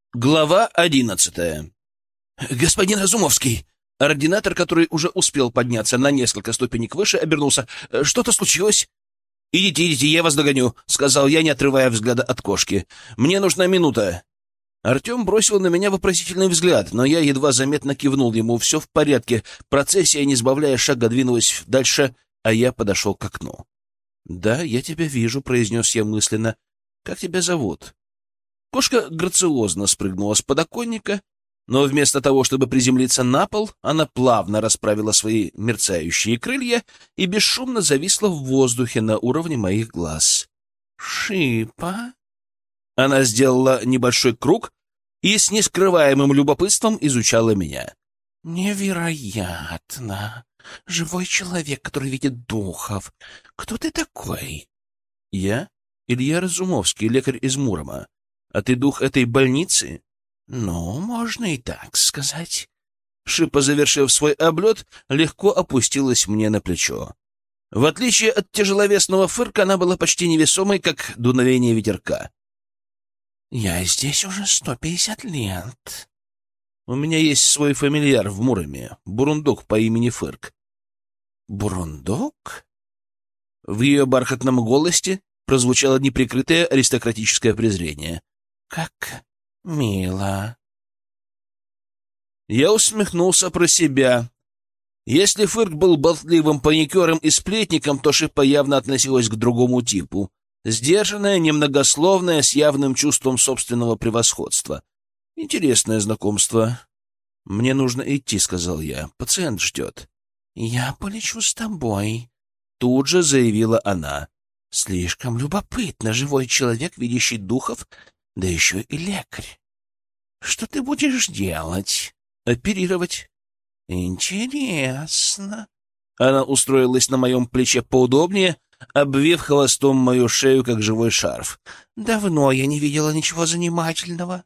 Глава 11. «Господин Разумовский!» Ординатор, который уже успел подняться на несколько ступенек выше, обернулся. «Что-то случилось?» «Идите, я вас догоню», — сказал я, не отрывая взгляда от кошки. «Мне нужна минута». Артем бросил на меня вопросительный взгляд, но я едва заметно кивнул ему. Все в порядке. Процессия, не сбавляя шага, двинулась дальше, а я подошел к окну. «Да, я тебя вижу», — произнес я мысленно. «Как тебя зовут?» Кошка грациозно спрыгнула с подоконника, но вместо того, чтобы приземлиться на пол, она плавно расправила свои мерцающие крылья и бесшумно зависла в воздухе на уровне моих глаз. «Шипа?» Она сделала небольшой круг и с нескрываемым любопытством изучала меня. «Невероятно! Живой человек, который видит духов. Кто ты такой?» «Я Илья Разумовский, лекарь из Мурома. А ты дух этой больницы?» «Ну, можно и так сказать». Шипа, завершив свой облет, легко опустилась мне на плечо. В отличие от тяжеловесного фырка, она была почти невесомой, как дуновение ветерка. «Я здесь уже 150 лет. У меня есть свой фамильяр в Муроме, бурундук по имени Фырк». «Бурундук?» В ее бархатном голосе прозвучало неприкрытое аристократическое презрение. «Как мило!» Я усмехнулся про себя. Если Фырк был болтливым паникером и сплетником, то Шипа явно относилась к другому типу. Сдержанная, немногословная, с явным чувством собственного превосходства. Интересное знакомство. «Мне нужно идти», — сказал я. «Пациент ждет». «Я полечу с тобой», — тут же заявила она. «Слишком любопытно, живой человек, видящий духов, да еще и лекарь. Что ты будешь делать?» «Оперировать». «Интересно». Она устроилась на моем плече поудобнее, обвив хвостом мою шею, как живой шарф. «Давно я не видела ничего занимательного».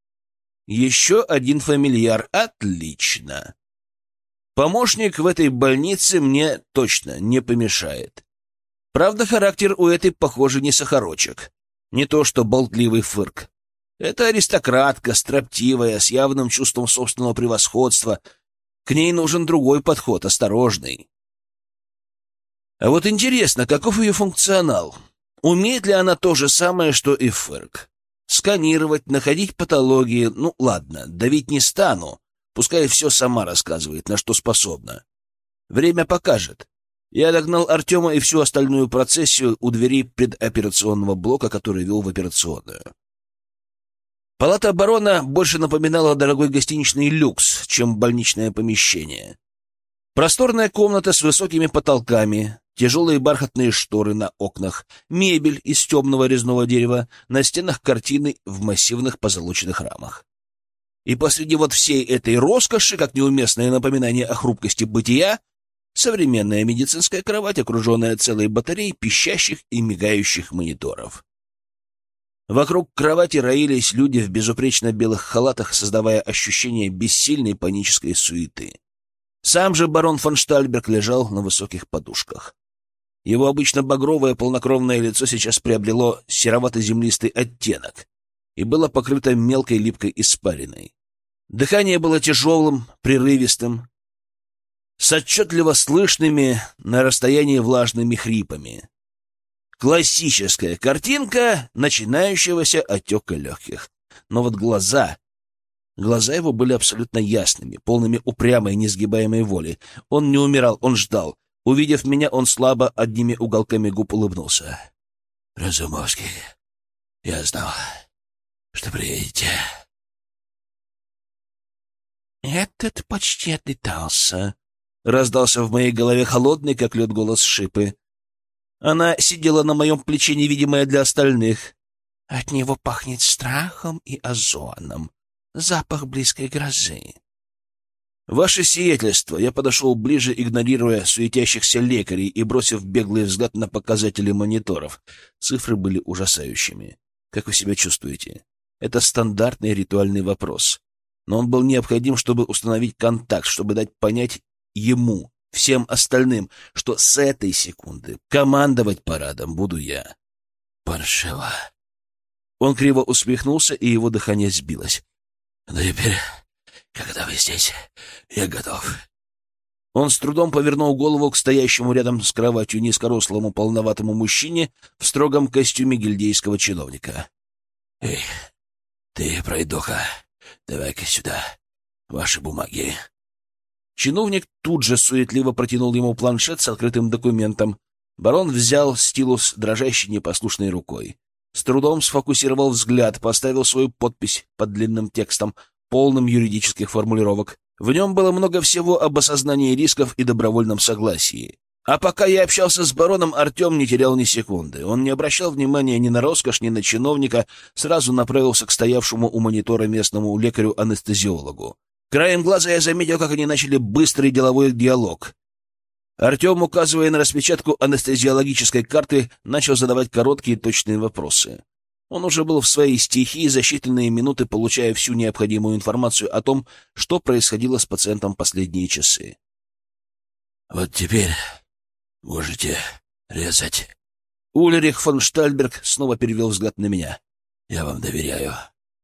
«Еще один фамильяр. Отлично. Помощник в этой больнице мне точно не помешает. Правда, характер у этой, похоже, не сахарочек. Не то что болтливый Фырк. Это аристократка, строптивая, с явным чувством собственного превосходства. К ней нужен другой подход, осторожный. А вот интересно, каков ее функционал? Умеет ли она то же самое, что и Фырк? Сканировать, находить патологии. Ну, ладно, давить не стану. Пускай все сама рассказывает, на что способна. Время покажет. Я догнал Артема и всю остальную процессию у двери предоперационного блока, который вел в операционную. Палата барона больше напоминала дорогой гостиничный люкс, чем больничное помещение. Просторная комната с высокими потолками, тяжелые бархатные шторы на окнах, мебель из темного резного дерева, на стенах картины в массивных позолоченных рамах. И посреди вот всей этой роскоши, как неуместное напоминание о хрупкости бытия, современная медицинская кровать, окруженная целой батареей пищащих и мигающих мониторов. Вокруг кровати роились люди в безупречно белых халатах, создавая ощущение бессильной панической суеты. Сам же барон фон Штальберг лежал на высоких подушках. Его обычно багровое полнокровное лицо сейчас приобрело серовато-землистый оттенок и было покрыто мелкой липкой испариной. Дыхание было тяжелым, прерывистым, с отчетливо слышными на расстоянии влажными хрипами. Классическая картинка начинающегося отека легких. Но вот глаза его были абсолютно ясными, полными упрямой, несгибаемой воли. Он не умирал, он ждал. Увидев меня, он слабо одними уголками губ улыбнулся. «Разумовский, я знал, что приедете». «Этот почти отлетался», — раздался в моей голове холодный, как лед, голос Шипы. Она сидела на моем плече, невидимая для остальных. «От него пахнет страхом и озоном. Запах близкой грозы». «Ваше сиятельство!» Я подошел ближе, игнорируя суетящихся лекарей и бросив беглый взгляд на показатели мониторов. Цифры были ужасающими. «Как вы себя чувствуете?» Это стандартный ритуальный вопрос. Но он был необходим, чтобы установить контакт, чтобы дать понять ему, всем остальным, что с этой секунды командовать парадом буду я. «Паршиво». Он криво усмехнулся, и его дыхание сбилось. «Ну теперь, когда вы здесь, я готов». Он с трудом повернул голову к стоящему рядом с кроватью низкорослому полноватому мужчине в строгом костюме гильдейского чиновника. «Эй, ты, пройдоха, давай-ка сюда ваши бумаги». Чиновник тут же суетливо протянул ему планшет с открытым документом. Барон взял стилус дрожащей непослушной рукой. С трудом сфокусировал взгляд, поставил свою подпись под длинным текстом, полным юридических формулировок. В нем было много всего об осознании рисков и добровольном согласии. А пока я общался с бароном, Артем не терял ни секунды. Он не обращал внимания ни на роскошь, ни на чиновника, сразу направился к стоявшему у монитора местному лекарю-анестезиологу. Краем глаза я заметил, как они начали быстрый деловой диалог. Артем, указывая на распечатку анестезиологической карты, начал задавать короткие и точные вопросы. Он уже был в своей стихии, за считанные минуты получая всю необходимую информацию о том, что происходило с пациентом последние часы. «Вот теперь можете резать». Ульрих фон Штальберг снова перевел взгляд на меня. «Я вам доверяю».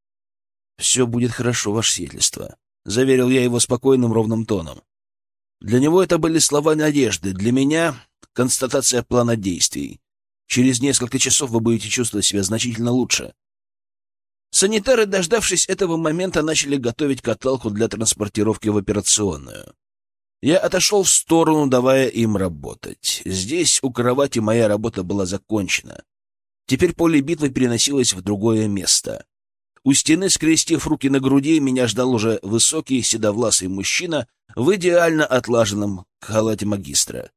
«Все будет хорошо, ваше сиятельство», — заверил я его спокойным, ровным тоном. Для него это были слова надежды, для меня — констатация плана действий. Через несколько часов вы будете чувствовать себя значительно лучше. Санитары, дождавшись этого момента, начали готовить каталку для транспортировки в операционную. Я отошел в сторону, давая им работать. Здесь, у кровати, моя работа была закончена. Теперь поле битвы переносилось в другое место. У стены, скрестив руки на груди, меня ждал уже высокий, седовласый мужчина в идеально отлаженном халате магистра.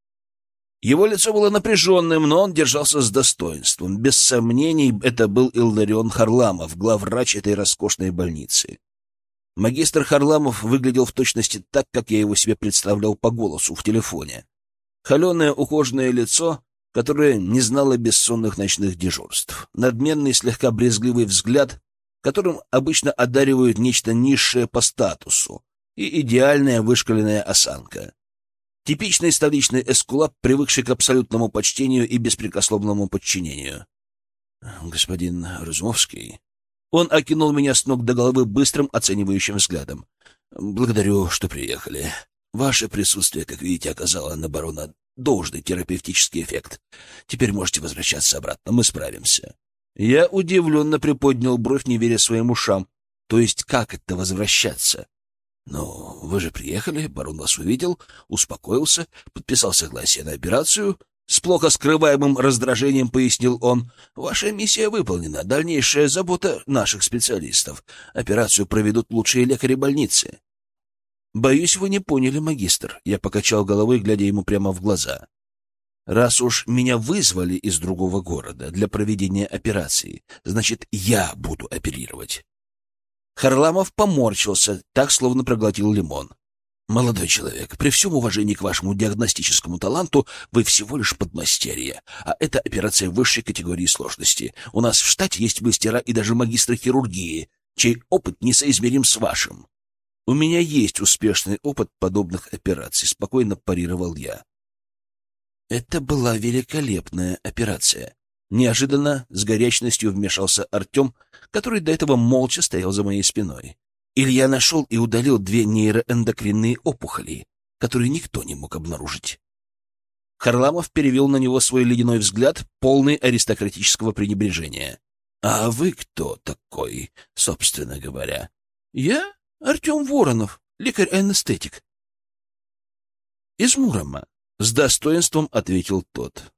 Его лицо было напряженным, но он держался с достоинством. Без сомнений, это был Илларион Харламов, главврач этой роскошной больницы. Магистр Харламов выглядел в точности так, как я его себе представлял по голосу в телефоне. Холеное ухоженное лицо, которое не знало бессонных ночных дежурств. Надменный, слегка брезгливый взгляд, которым обычно одаривают нечто низшее по статусу, и идеальная вышкаленная осанка. Типичный столичный эскулап, привыкший к абсолютному почтению и беспрекословному подчинению. «Господин Разумовский...» Он окинул меня с ног до головы быстрым, оценивающим взглядом. «Благодарю, что приехали. Ваше присутствие, как видите, оказало на барона должный терапевтический эффект. Теперь можете возвращаться обратно, мы справимся». Я удивленно приподнял бровь, не веря своим ушам. То есть как это возвращаться? «Ну, вы же приехали, барон вас увидел, успокоился, подписал согласие на операцию». С плохо скрываемым раздражением пояснил он. «Ваша миссия выполнена. Дальнейшая забота наших специалистов. Операцию проведут лучшие лекари больницы». «Боюсь, вы не поняли, магистр». Я покачал головой, глядя ему прямо в глаза. «Раз уж меня вызвали из другого города для проведения операции, значит, я буду оперировать». Харламов поморщился, так, словно проглотил лимон. «Молодой человек, при всем уважении к вашему диагностическому таланту, вы всего лишь подмастерье, а это операция высшей категории сложности. У нас в штате есть мастера и даже магистры хирургии, чей опыт несоизмерим с вашим». «У меня есть успешный опыт подобных операций», — спокойно парировал я. Это была великолепная операция. Неожиданно с горячностью вмешался Артем, который до этого молча стоял за моей спиной. Илья нашел и удалил 2 нейроэндокринные опухоли, которые никто не мог обнаружить. Харламов перевел на него свой ледяной взгляд, полный аристократического пренебрежения. «А вы кто такой, собственно говоря?» «Я Артем Воронов, лекарь-анестетик». «Из Мурома», — с достоинством ответил тот.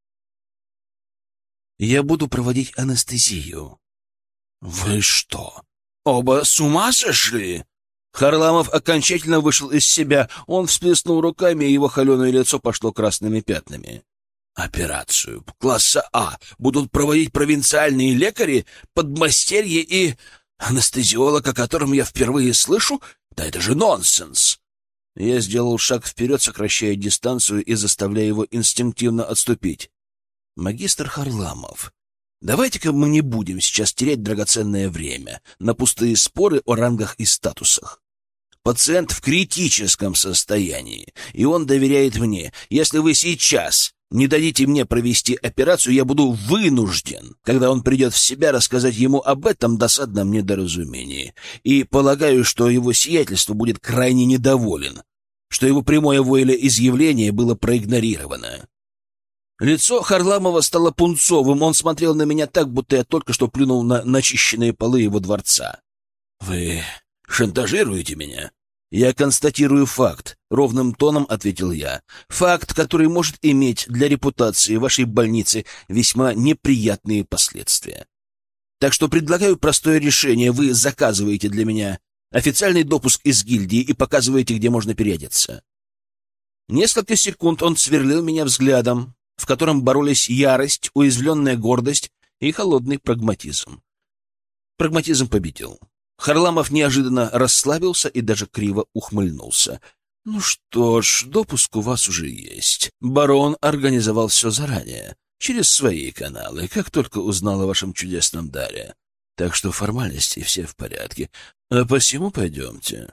«Я буду проводить анестезию». «Вы что, оба с ума сошли?» Харламов окончательно вышел из себя. Он всплеснул руками, и его холеное лицо пошло красными пятнами. «Операцию класса А будут проводить провинциальные лекари, подмастерье и анестезиолог, о котором я впервые слышу? Да это же нонсенс!» Я сделал шаг вперед, сокращая дистанцию и заставляя его инстинктивно отступить. «Магистр Харламов, давайте-ка мы не будем сейчас терять драгоценное время на пустые споры о рангах и статусах. Пациент в критическом состоянии, и он доверяет мне. Если вы сейчас Не дадите мне провести операцию, я буду вынужден, когда он придет в себя, рассказать ему об этом досадном недоразумении. И полагаю, что его сиятельство будет крайне недоволен, что его прямое волеизъявление было проигнорировано. Лицо Харламова стало пунцовым, он смотрел на меня так, будто я только что плюнул на начищенные полы его дворца. «Вы шантажируете меня?» «Я констатирую факт», — ровным тоном ответил я. «Факт, который может иметь для репутации вашей больницы весьма неприятные последствия. Так что предлагаю простое решение. Вы заказываете для меня официальный допуск из гильдии и показываете, где можно переодеться». Несколько секунд он сверлил меня взглядом, в котором боролись ярость, уязвленная гордость и холодный прагматизм. Прагматизм победил. Харламов неожиданно расслабился и даже криво ухмыльнулся. «Ну что ж, допуск у вас уже есть. Барон организовал все заранее, через свои каналы, как только узнал о вашем чудесном даре. Так что формальности все в порядке. А посему пойдемте».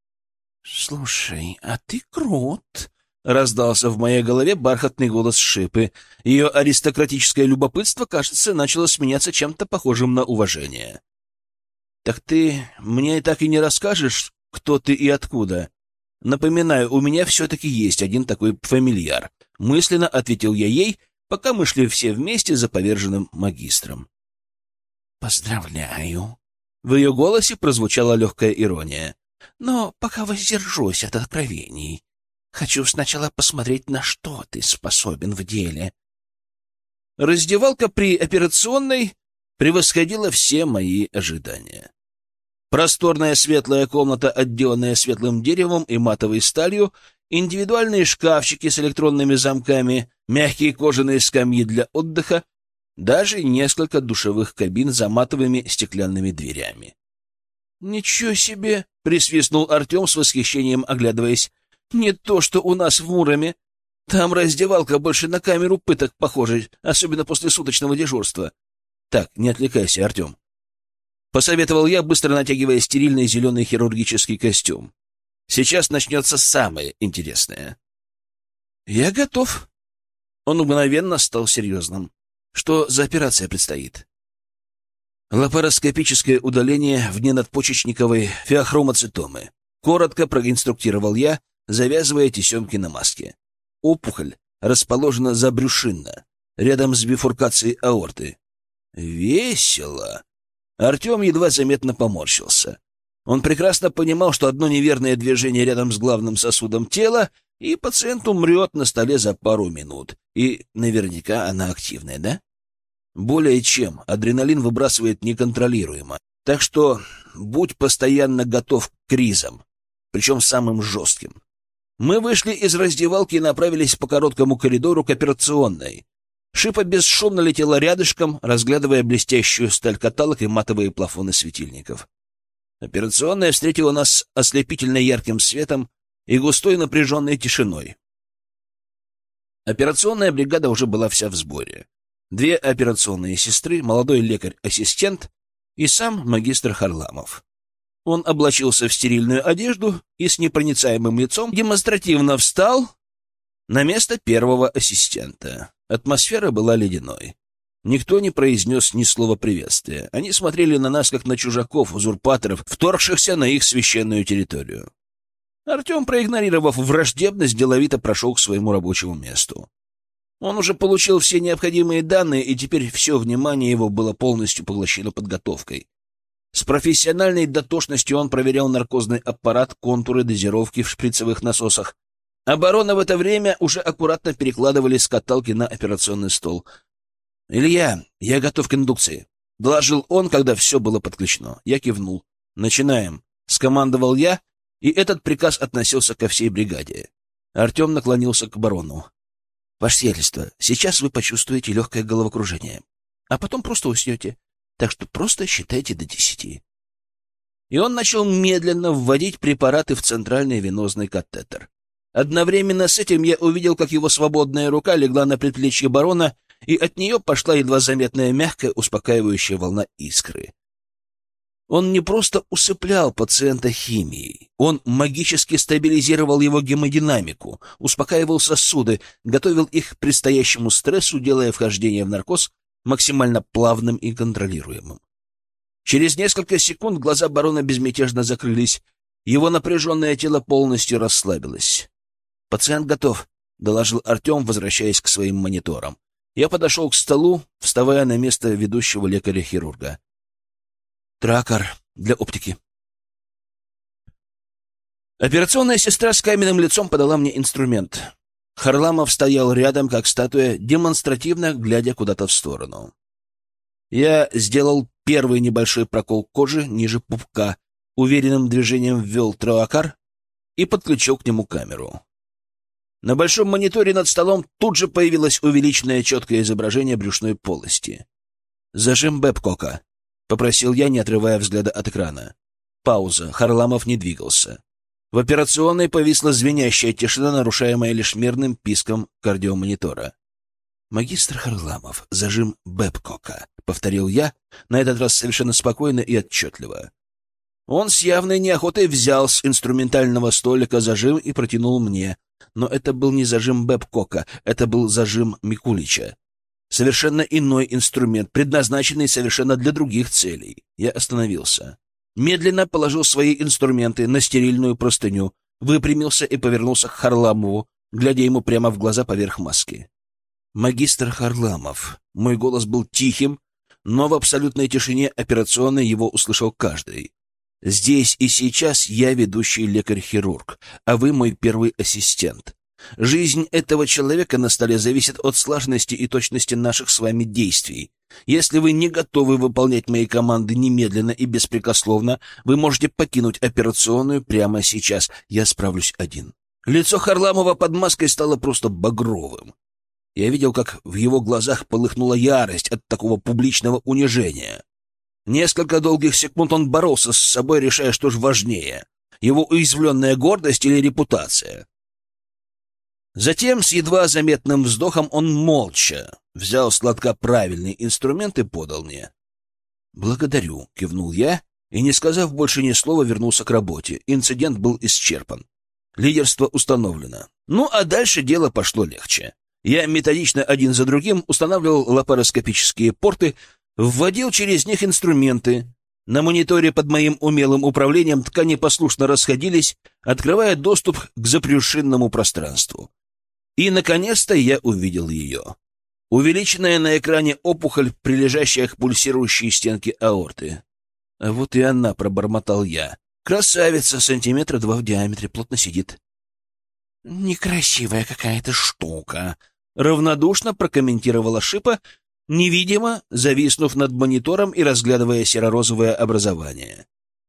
«Слушай, а ты крут», — раздался в моей голове бархатный голос Шипы. Ее аристократическое любопытство, кажется, начало сменяться чем-то похожим на уважение. «Так ты мне так и не расскажешь, кто ты и откуда? Напоминаю, у меня все-таки есть один такой фамильяр», — мысленно ответил я ей, пока мы шли все вместе за поверженным магистром. «Поздравляю». В ее голосе прозвучала легкая ирония. «Но пока воздержусь от откровений. Хочу сначала посмотреть, на что ты способен в деле». Раздевалка при операционной превосходила все мои ожидания. Просторная светлая комната, отделанная светлым деревом и матовой сталью, индивидуальные шкафчики с электронными замками, мягкие кожаные скамьи для отдыха, даже несколько душевых кабин за матовыми стеклянными дверями. «Ничего себе!» — присвистнул Артем с восхищением, оглядываясь. «Не то, что у нас в Муроме. Там раздевалка больше на камеру пыток похожа, особенно после суточного дежурства». «Так, не отвлекайся, Артем», — посоветовал я, быстро натягивая стерильный зеленый хирургический костюм. «Сейчас начнется самое интересное». «Я готов». Он мгновенно стал серьезным. «Что за операция предстоит?» «Лапароскопическое удаление вненадпочечниковой феохромоцитомы», — коротко проинструктировал я, завязывая тесемки на маске. «Опухоль расположена забрюшинно, рядом с бифуркацией аорты». «Весело!» Артем едва заметно поморщился. Он прекрасно понимал, что одно неверное движение рядом с главным сосудом тела, и пациент умрет на столе за пару минут. И наверняка она активная, да? Более чем, адреналин выбрасывает неконтролируемо. Так что будь постоянно готов к кризам, причем самым жестким. Мы вышли из раздевалки и направились по короткому коридору к операционной. Шипа бесшумно летела рядышком, разглядывая блестящую сталь каталог и матовые плафоны светильников. Операционная встретила нас ослепительно ярким светом и густой напряженной тишиной. Операционная бригада уже была вся в сборе. 2 операционные сестры, молодой лекарь-ассистент и сам магистр Харламов. Он облачился в стерильную одежду и с непроницаемым лицом демонстративно встал на место первого ассистента. Атмосфера была ледяной. Никто не произнес ни слова приветствия. Они смотрели на нас, как на чужаков, узурпаторов, вторгшихся на их священную территорию. Артем, проигнорировав враждебность, деловито прошел к своему рабочему месту. Он уже получил все необходимые данные, и теперь все внимание его было полностью поглощено подготовкой. С профессиональной дотошностью он проверял наркозный аппарат, контуры дозировки в шприцевых насосах. Оборона в это время уже аккуратно перекладывали с каталки на операционный стол. «Илья, я готов к индукции», — доложил он, когда все было подключено. Я кивнул. «Начинаем», — скомандовал я, и этот приказ относился ко всей бригаде. Артем наклонился к барону. «Ваше сиятельство, сейчас вы почувствуете легкое головокружение, а потом просто уснете, так что просто считайте до 10». И он начал медленно вводить препараты в центральный венозный катетер. Одновременно с этим я увидел, как его свободная рука легла на предплечье барона, и от нее пошла едва заметная мягкая, успокаивающая волна искры. Он не просто усыплял пациента химией, он магически стабилизировал его гемодинамику, успокаивал сосуды, готовил их к предстоящему стрессу, делая вхождение в наркоз максимально плавным и контролируемым. Через несколько секунд глаза барона безмятежно закрылись, его напряженное тело полностью расслабилось. «Пациент готов», — доложил Артем, возвращаясь к своим мониторам. Я подошел к столу, вставая на место ведущего лекаря-хирурга. «Тракар для оптики». Операционная сестра с каменным лицом подала мне инструмент. Харламов стоял рядом, как статуя, демонстративно глядя куда-то в сторону. Я сделал первый небольшой прокол кожи ниже пупка, уверенным движением ввел троакар и подключил к нему камеру. На большом мониторе над столом тут же появилось увеличенное четкое изображение брюшной полости. «Зажим Бэбкока», — попросил я, не отрывая взгляда от экрана. Пауза. Харламов не двигался. В операционной повисла звенящая тишина, нарушаемая лишь мерным писком кардиомонитора. «Магистр Харламов, зажим Бэбкока», — повторил я, на этот раз совершенно спокойно и отчетливо. Он с явной неохотой взял с инструментального столика зажим и протянул мне. Но это был не зажим Бэбкока, это был зажим Микулича. Совершенно иной инструмент, предназначенный совершенно для других целей. Я остановился. Медленно положил свои инструменты на стерильную простыню, выпрямился и повернулся к Харламову, глядя ему прямо в глаза поверх маски. «Магистр Харламов». Мой голос был тихим, но в абсолютной тишине операционной его услышал каждый. «Здесь и сейчас я ведущий лекарь-хирург, а вы мой первый ассистент. Жизнь этого человека на столе зависит от слаженности и точности наших с вами действий. Если вы не готовы выполнять мои команды немедленно и беспрекословно, вы можете покинуть операционную прямо сейчас. Я справлюсь один». Лицо Харламова под маской стало просто багровым. Я видел, как в его глазах полыхнула ярость от такого публичного унижения. Несколько долгих секунд он боролся с собой, решая, что же важнее — его уязвленная гордость или репутация. Затем, с едва заметным вздохом, он молча взял с лотка правильный инструмент и подал мне. «Благодарю», — кивнул я, и, не сказав больше ни слова, вернулся к работе. Инцидент был исчерпан. Лидерство установлено. Ну, а дальше дело пошло легче. Я методично один за другим устанавливал лапароскопические порты, вводил через них инструменты. На мониторе под моим умелым управлением ткани послушно расходились, открывая доступ к запрещенному пространству. И, наконец-то, я увидел ее. Увеличенная на экране опухоль, прилежащая к пульсирующей стенке аорты. А вот и она, пробормотал я. Красавица, 2 сантиметра в диаметре, плотно сидит. «Некрасивая какая-то штука», — равнодушно прокомментировала Шипа, невидимо зависнув над монитором и разглядывая серо-розовое образование.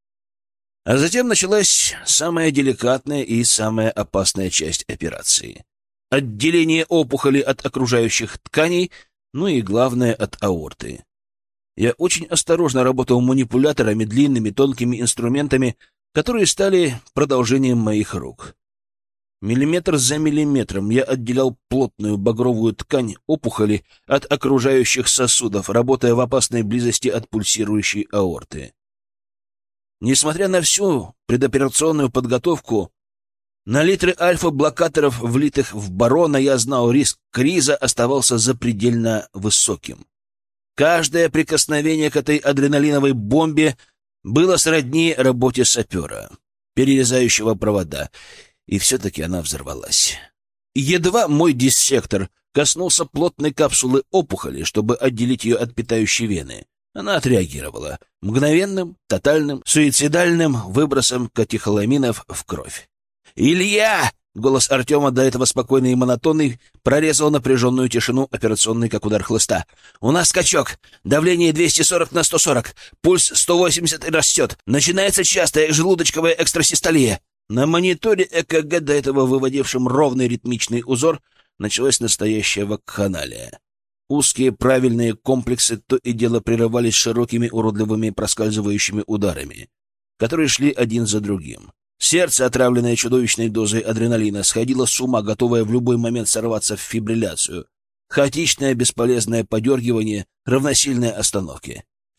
А затем началась самая деликатная и самая опасная часть операции. Отделение опухоли от окружающих тканей, ну и, главное, от аорты. Я очень осторожно работал манипуляторами, длинными тонкими инструментами, которые стали продолжением моих рук. Миллиметр за миллиметром я отделял плотную багровую ткань опухоли от окружающих сосудов, работая в опасной близости от пульсирующей аорты. Несмотря на всю предоперационную подготовку, на литры альфа-блокаторов, влитых в барона, я знал, риск криза оставался запредельно высоким. Каждое прикосновение к этой адреналиновой бомбе было сродни работе сапера, перерезающего провода, и все-таки она взорвалась. Едва мой диссектор коснулся плотной капсулы опухоли, чтобы отделить ее от питающей вены, она отреагировала мгновенным, тотальным, суицидальным выбросом катехоламинов в кровь. «Илья!» — голос Артема, до этого спокойный и монотонный, прорезал напряженную тишину операционной, как удар хлыста. «У нас скачок! Давление 240/140, пульс 180 и растет. Начинается частая желудочковая экстрасистолия». На мониторе ЭКГ, до этого выводившем ровный ритмичный узор, началась настоящая вакханалия. Узкие правильные комплексы то и дело прерывались широкими уродливыми проскальзывающими ударами, которые шли один за другим. Сердце, отравленное чудовищной дозой адреналина, сходило с ума, готовое в любой момент сорваться в фибрилляцию. Хаотичное бесполезное подергивание, равносильное остановке.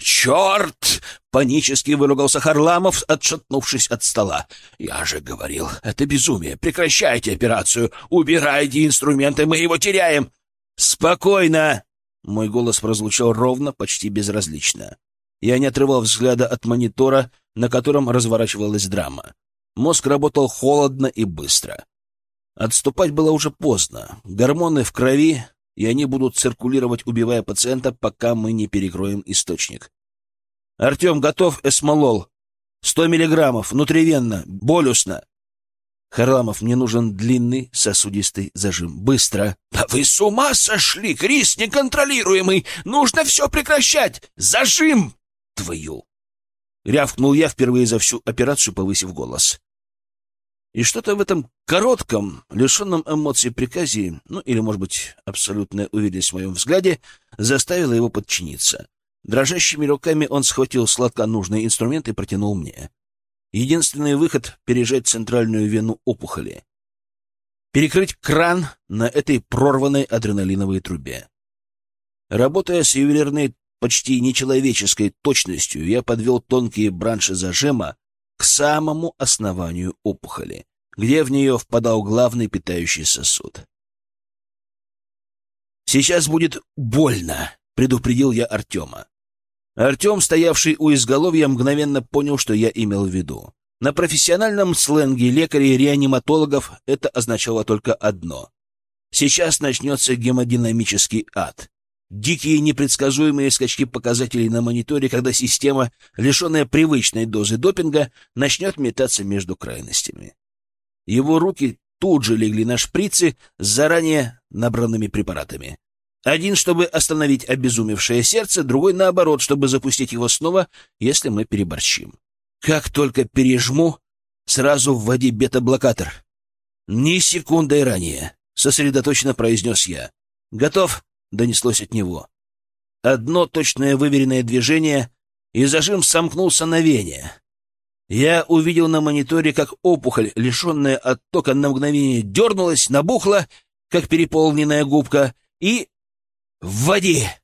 «Черт!» — панически выругался Харламов, отшатнувшись от стола. «Я же говорил, это безумие. Прекращайте операцию. Убирайте инструменты, мы его теряем». «Спокойно!» — мой голос прозвучал ровно, почти безразлично. Я не отрывал взгляда от монитора, на котором разворачивалась драма. Мозг работал холодно и быстро. Отступать было уже поздно. Гормоны в крови, и они будут циркулировать, убивая пациента, пока мы не перекроем источник. «Артем, готов эсмолол. 100 миллиграммов, внутривенно, болюсно». «Харламов, мне нужен длинный сосудистый зажим. Быстро!» «Да вы с ума сошли! Криз неконтролируемый! Нужно все прекращать! Зажим!» «Твою!» — рявкнул я впервые за всю операцию, повысив голос. И что-то в этом коротком, лишенном эмоций приказе, ну или, может быть, абсолютная уверенность в моем взгляде, заставила его подчиниться. Дрожащими руками он схватил сладко нужный инструмент и протянул мне. Единственный выход — пережать центральную вену опухоли. Перекрыть кран на этой прорванной адреналиновой трубе. Работая с ювелирной, почти нечеловеческой точностью, я подвел тонкие бранши зажима к самому основанию опухоли, где в нее впадал главный питающий сосуд. «Сейчас будет больно», — предупредил я Артема. Артем, стоявший у изголовья, мгновенно понял, что я имел в виду. На профессиональном сленге лекарей и реаниматологов это означало только одно. Сейчас начнется гемодинамический ад. Дикие непредсказуемые скачки показателей на мониторе, когда система, лишенная привычной дозы допинга, начнет метаться между крайностями. Его руки тут же легли на шприцы с заранее набранными препаратами. Один, чтобы остановить обезумевшее сердце, другой, наоборот, чтобы запустить его снова, если мы переборщим. Как только пережму, сразу вводи бета-блокатор. Ни секундой ранее, сосредоточенно произнес я. Готов? Донеслось от него. Одно точное выверенное движение, и зажим сомкнулся на вене. Я увидел на мониторе, как опухоль, лишенная оттока, на мгновение дернулась, набухла, как переполненная губка, и... «Вводи!»